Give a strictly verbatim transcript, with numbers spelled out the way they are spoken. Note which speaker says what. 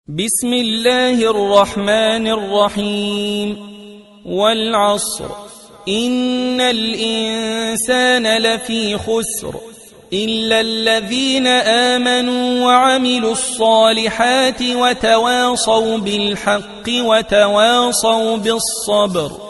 Speaker 1: بسم الله الرحمن الرحيم والعصر إن الإنسان لفي خسر إلا الذين آمنوا وعملوا الصالحات وتواصوا بالحق وتواصوا بالصبر.